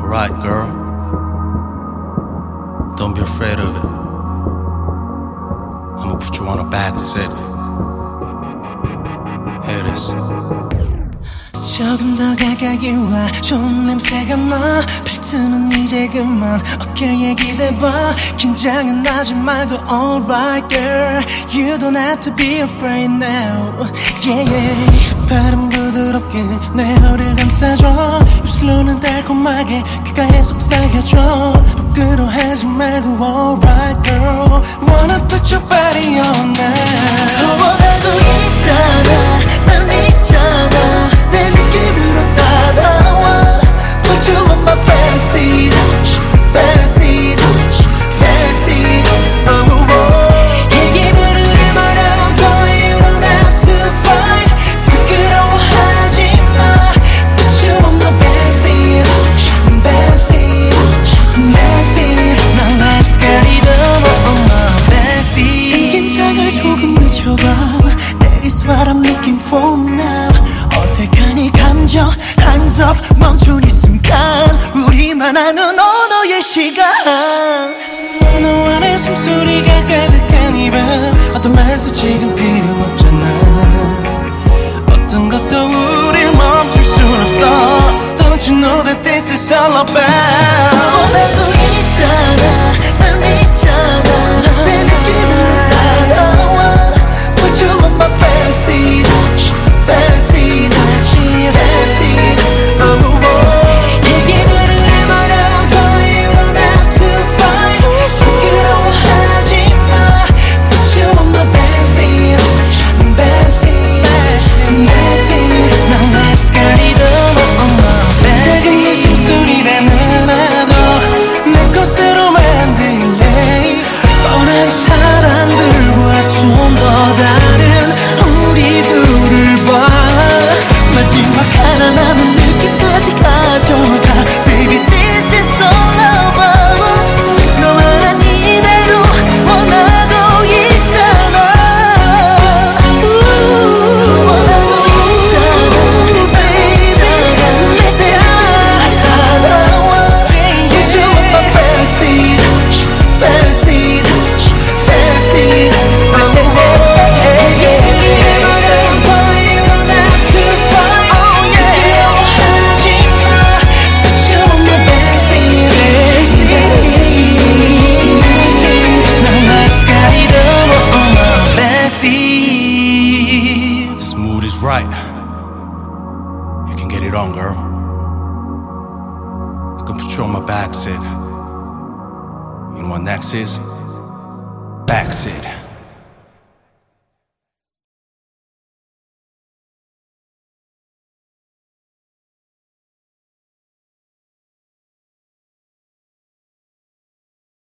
Alright, girl. Don't be afraid of it. I'ma put you on a back seat. Here it is. 조금 더 가까이 와 좋은 냄새가 나 필트는 이제 그만 어깨에 기대봐 긴장은 하지 말고 alright girl You don't have to be afraid now yeah yeah 두 팔은 부드럽게 내 허리를 감싸줘 입술로는 달콤하게 귓가에 속삭여줘 부끄러워하지 말고 alright girl Wanna put your body on now 원하고 있잖아 날 믿잖아 내 느낌으로 따라와 Put you on my backseat Backseat Backseat oh, oh. 이 기분을 말아도 You don't have to fight 부끄러워하지 마 Put you on my backseat Backseat Backseat 난 let's get it on my backseat 이 긴장을 조금 늦춰봐 That is what I'm looking for now 어색한 이 감정 한섭 멈춘 이 순간 우리만 아는 언어의 시간 너와 내 숨소리가 가득한 이 밤 어떤 말도 지금 필요 없잖아 어떤 것도 우릴 멈출 순 없어 Don't you know that this is all about 원하고 있잖아 날 믿잖아 내 느낌으로 따라와 Put you on my backseat Backseat Backseat oh, oh. 이 기분을 말아도 You don't have to fight 부끄러워하지 마 Put you on my backseat Backseat Backseat Now let's get it on my backseat 작은 네 숨소리라는 하나도 내 것으로 만들래 뻔한 사람들과 좀 더 다른 우리 둘을 봐 마지막 하나 남은 느낌까지 가져가 Baby this is all about 너만한 이대로 원하고 있잖아 원하고 있잖아 Baby let's 따라와 Put you on my backseat Backseat Backseat oh, oh, yeah, yeah. This mood is right. You can get it on, girl. I can put you on my back seat. You know what next is? Back seat.